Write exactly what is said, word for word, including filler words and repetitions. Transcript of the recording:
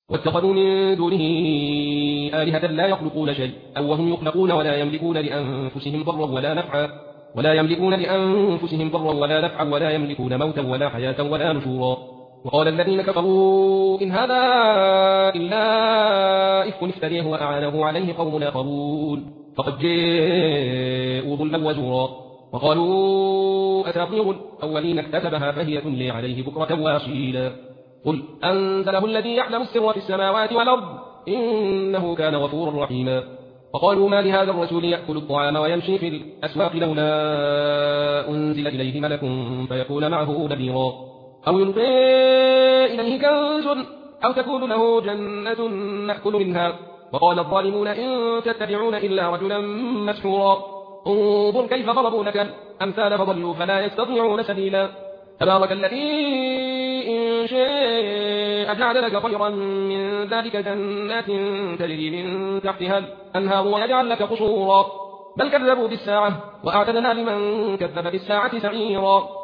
واتخذوا من دونه آلهة لا يخلقون شيء أو وهم يخلقون ولا يملكون لأنفسهم ضرا ولا نفعا ولا يملكون لأنفسهم ضرا ولا نفعا ولا يملكون موتا ولا حياة ولا نشورا. وقال الذين كفروا إن هذا إلا إفك افتريه وأعانه عليه قوم آخرون فقد جاءوا ظلما وزورا. وقالوا أساطير الأولين اكتتبها فهي تملي عليه بكرة وأصيلا. قل أنزله الذي يعلم السر في السماوات والأرض إنه كان غفورا رحيما. وقالوا ما لهذا الرسول يأكل الطعام ويمشي في الأسواق لولا أنزل إليه ملك فيكون معه نذيرا أو يلقي إليه كنز أو تكون له جنة نأكل منها. وقال الظالمون إن تتبعون إلا رجلا مسحورا. انظر كيف ضربوا لك الأمثال فضلوا فلا يستطيعون سبيلا. تبارك الذي إن شاء جعل لك خيرا من ذلك جنات تجري من تحتها الأنهار ويجعل لك قصورا. بل كذبوا بالساعة وأعتدنا لمن كذب بالساعة سعيرا.